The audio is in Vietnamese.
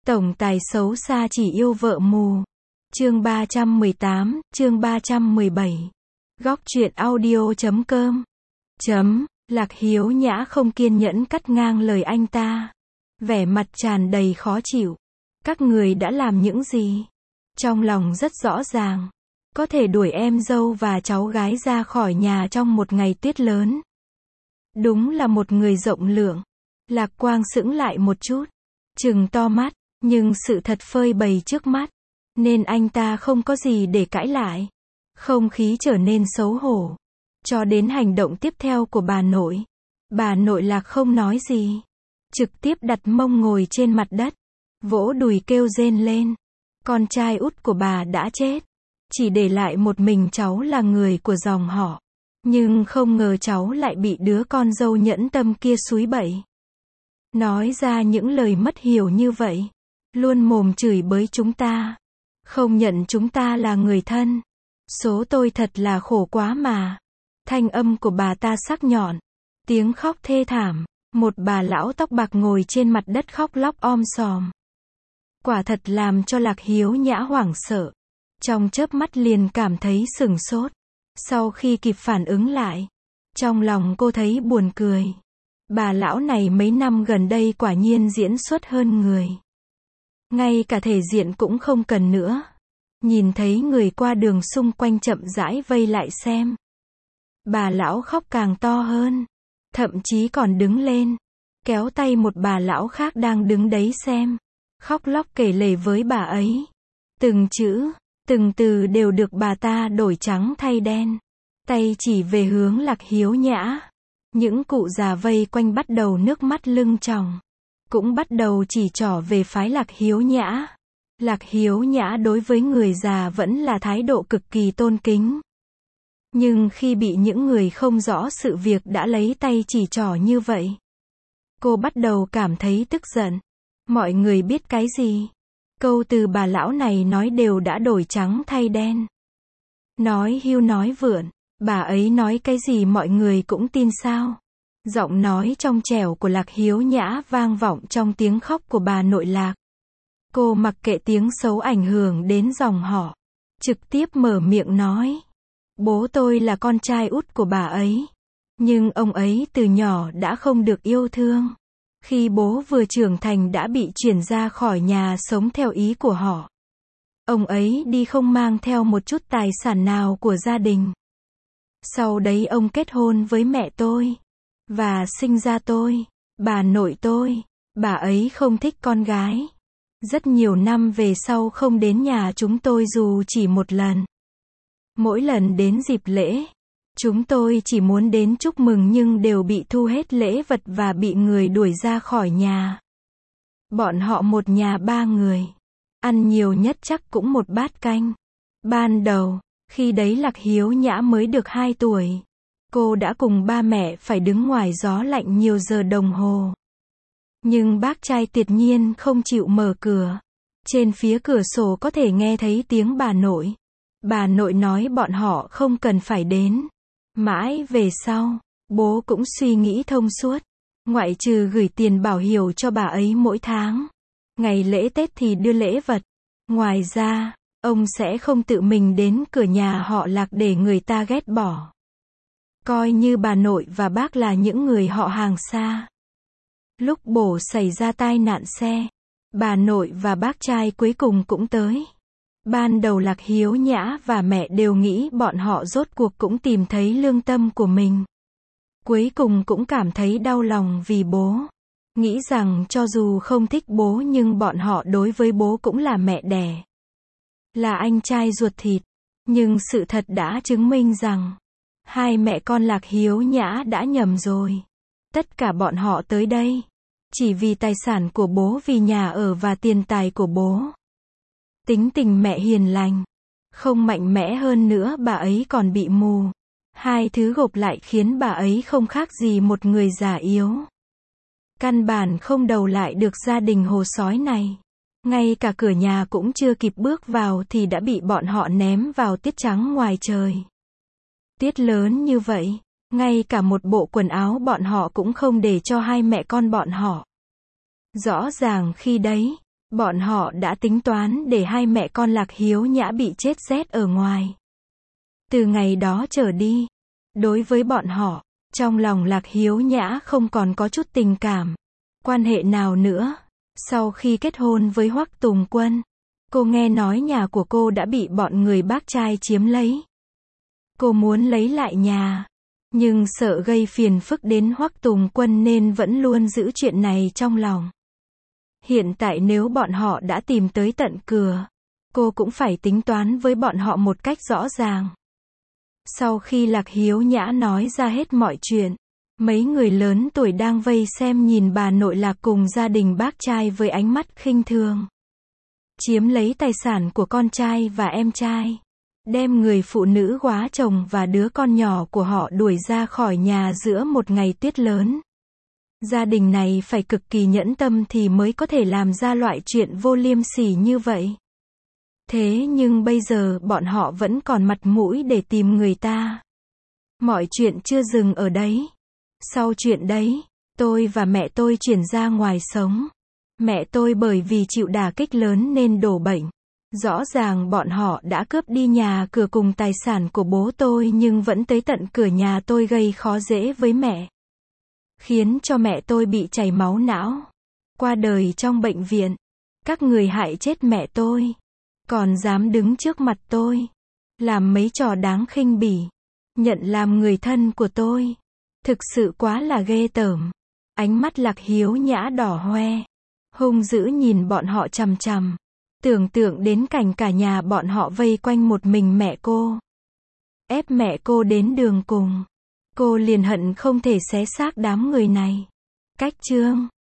Tổng tài xấu xa chỉ yêu vợ mù. Chương 318, chương 317. Góc truyện audio.com. Lạc Hiếu Nhã không kiên nhẫn cắt ngang lời anh ta. Vẻ mặt tràn đầy khó chịu. Các người đã làm những gì? Trong lòng rất rõ ràng. Có thể đuổi em dâu và cháu gái ra khỏi nhà trong một ngày tuyết lớn. Đúng là một người rộng lượng. Lạc Quang sững lại một chút. Trừng to mắt. Nhưng sự thật phơi bày trước mắt. Nên anh ta không có gì để cãi lại. Không khí trở nên xấu hổ. Cho đến hành động tiếp theo của bà nội. Bà nội Lạc không nói gì. Trực tiếp đặt mông ngồi trên mặt đất. Vỗ đùi kêu rên lên. Con trai út của bà đã chết. Chỉ để lại một mình cháu là người của dòng họ. Nhưng không ngờ cháu lại bị đứa con dâu nhẫn tâm kia xúi bậy. Nói ra những lời mất hiểu như vậy. Luôn mồm chửi bới chúng ta. Không nhận chúng ta là người thân. Số tôi thật là khổ quá mà. Thanh âm của bà ta sắc nhọn. Tiếng khóc thê thảm. Một bà lão tóc bạc ngồi trên mặt đất khóc lóc om sòm. Quả thật làm cho Lạc Hiếu Nhã hoảng sợ. Trong chớp mắt liền cảm thấy sửng sốt. Sau khi kịp phản ứng lại. Trong lòng cô thấy buồn cười. Bà lão này mấy năm gần đây quả nhiên diễn xuất hơn người. Ngay cả thể diện cũng không cần nữa. Nhìn thấy người qua đường xung quanh chậm rãi vây lại xem. Bà lão khóc càng to hơn. Thậm chí còn đứng lên. Kéo tay một bà lão khác đang đứng đấy xem. Khóc lóc kể lể với bà ấy. Từng chữ, từng từ đều được bà ta đổi trắng thay đen. Tay chỉ về hướng Lạc Hiếu Nhã. Những cụ già vây quanh bắt đầu nước mắt lưng tròng. Cũng bắt đầu chỉ trỏ về phái Lạc Hiếu Nhã. Lạc Hiếu Nhã đối với người già vẫn là thái độ cực kỳ tôn kính. Nhưng khi bị những người không rõ sự việc đã lấy tay chỉ trỏ như vậy, cô bắt đầu cảm thấy tức giận. Mọi người biết cái gì? Câu từ bà lão này nói đều đã đổi trắng thay đen. Nói hưu nói vượn, bà ấy nói cái gì mọi người cũng tin sao? Giọng nói trong trẻo của Lạc Hiếu Nhã vang vọng trong tiếng khóc của bà nội Lạc. Cô mặc kệ tiếng xấu ảnh hưởng đến dòng họ. Trực tiếp mở miệng nói. Bố tôi là con trai út của bà ấy. Nhưng ông ấy từ nhỏ đã không được yêu thương. Khi bố vừa trưởng thành đã bị chuyển ra khỏi nhà sống theo ý của họ. Ông ấy đi không mang theo một chút tài sản nào của gia đình. Sau đấy ông kết hôn với mẹ tôi. Và sinh ra tôi. Bà nội tôi. Bà ấy không thích con gái. Rất nhiều năm về sau không đến nhà chúng tôi dù chỉ một lần. Mỗi lần đến dịp lễ, chúng tôi chỉ muốn đến chúc mừng nhưng đều bị thu hết lễ vật và bị người đuổi ra khỏi nhà. Bọn họ một nhà 3 người. Ăn nhiều nhất chắc cũng một bát canh. Ban đầu, khi đấy Lạc Hiếu Nhã mới được 2 tuổi. Cô đã cùng ba mẹ phải đứng ngoài gió lạnh nhiều giờ đồng hồ. Nhưng bác trai tuyệt nhiên không chịu mở cửa. Trên phía cửa sổ có thể nghe thấy tiếng bà nội. Bà nội nói bọn họ không cần phải đến. Mãi về sau, bố cũng suy nghĩ thông suốt. Ngoại trừ gửi tiền bảo hiểm cho bà ấy mỗi tháng. Ngày lễ Tết thì đưa lễ vật. Ngoài ra, ông sẽ không tự mình đến cửa nhà họ Lạc để người ta ghét bỏ. Coi như bà nội và bác là những người họ hàng xa. Lúc bố xảy ra tai nạn xe, bà nội và bác trai cuối cùng cũng tới. Ban đầu Lạc Hiếu Nhã và mẹ đều nghĩ bọn họ rốt cuộc cũng tìm thấy lương tâm của mình. Cuối cùng cũng cảm thấy đau lòng vì bố. Nghĩ rằng cho dù không thích bố nhưng bọn họ đối với bố cũng là mẹ đẻ. Là anh trai ruột thịt. Nhưng sự thật đã chứng minh rằng hai mẹ con Lạc Hiếu Nhã đã nhầm rồi. Tất cả bọn họ tới đây chỉ vì tài sản của bố, vì nhà ở và tiền tài của bố. Tính tình mẹ hiền lành, không mạnh mẽ hơn nữa bà ấy còn bị mù. Hai thứ gộp lại khiến bà ấy không khác gì một người già yếu. Căn bản không đầu lại được gia đình hồ sói này. Ngay cả cửa nhà cũng chưa kịp bước vào thì đã bị bọn họ ném vào tiết trắng ngoài trời. Tiết lớn như vậy, ngay cả một bộ quần áo bọn họ cũng không để cho hai mẹ con bọn họ. Rõ ràng khi đấy, Bọn họ đã tính toán để hai mẹ con Lạc Hiếu Nhã bị chết rét ở ngoài. Từ ngày đó trở đi, đối với bọn họ, trong lòng Lạc Hiếu Nhã không còn có chút tình cảm, quan hệ nào nữa. Sau khi kết hôn với Hoắc Tùng Quân, cô nghe nói nhà của cô đã bị bọn người bác trai chiếm lấy. Cô muốn lấy lại nhà, nhưng sợ gây phiền phức đến Hoắc Tùng Quân nên vẫn luôn giữ chuyện này trong lòng. Hiện tại nếu bọn họ đã tìm tới tận cửa, cô cũng phải tính toán với bọn họ một cách rõ ràng. Sau khi Lạc Hiếu Nhã nói ra hết mọi chuyện, mấy người lớn tuổi đang vây xem nhìn bà nội Lạc cùng gia đình bác trai với ánh mắt khinh thường. Chiếm lấy tài sản của con trai và em trai, đem người phụ nữ góa chồng và đứa con nhỏ của họ đuổi ra khỏi nhà giữa một ngày tuyết lớn. Gia đình này phải cực kỳ nhẫn tâm thì mới có thể làm ra loại chuyện vô liêm sỉ như vậy. Thế nhưng bây giờ bọn họ vẫn còn mặt mũi để tìm người ta. Mọi chuyện chưa dừng ở đấy. Sau chuyện đấy, tôi và mẹ tôi chuyển ra ngoài sống. Mẹ tôi bởi vì chịu đả kích lớn nên đổ bệnh. Rõ ràng bọn họ đã cướp đi nhà cửa cùng tài sản của bố tôi nhưng vẫn tới tận cửa nhà tôi gây khó dễ với mẹ. Khiến cho mẹ tôi bị chảy máu não. Qua đời trong bệnh viện. Các người hại chết mẹ tôi. Còn dám đứng trước mặt tôi. Làm mấy trò đáng khinh bỉ. Nhận làm người thân của tôi. Thực sự quá là ghê tởm. Ánh mắt Lạc Hiếu Nhã đỏ hoe. Hung dữ nhìn bọn họ chằm chằm. Tưởng tượng đến cảnh cả nhà bọn họ vây quanh một mình mẹ cô. Ép mẹ cô đến đường cùng. Cô liền hận không thể xé xác đám người này. Cách chương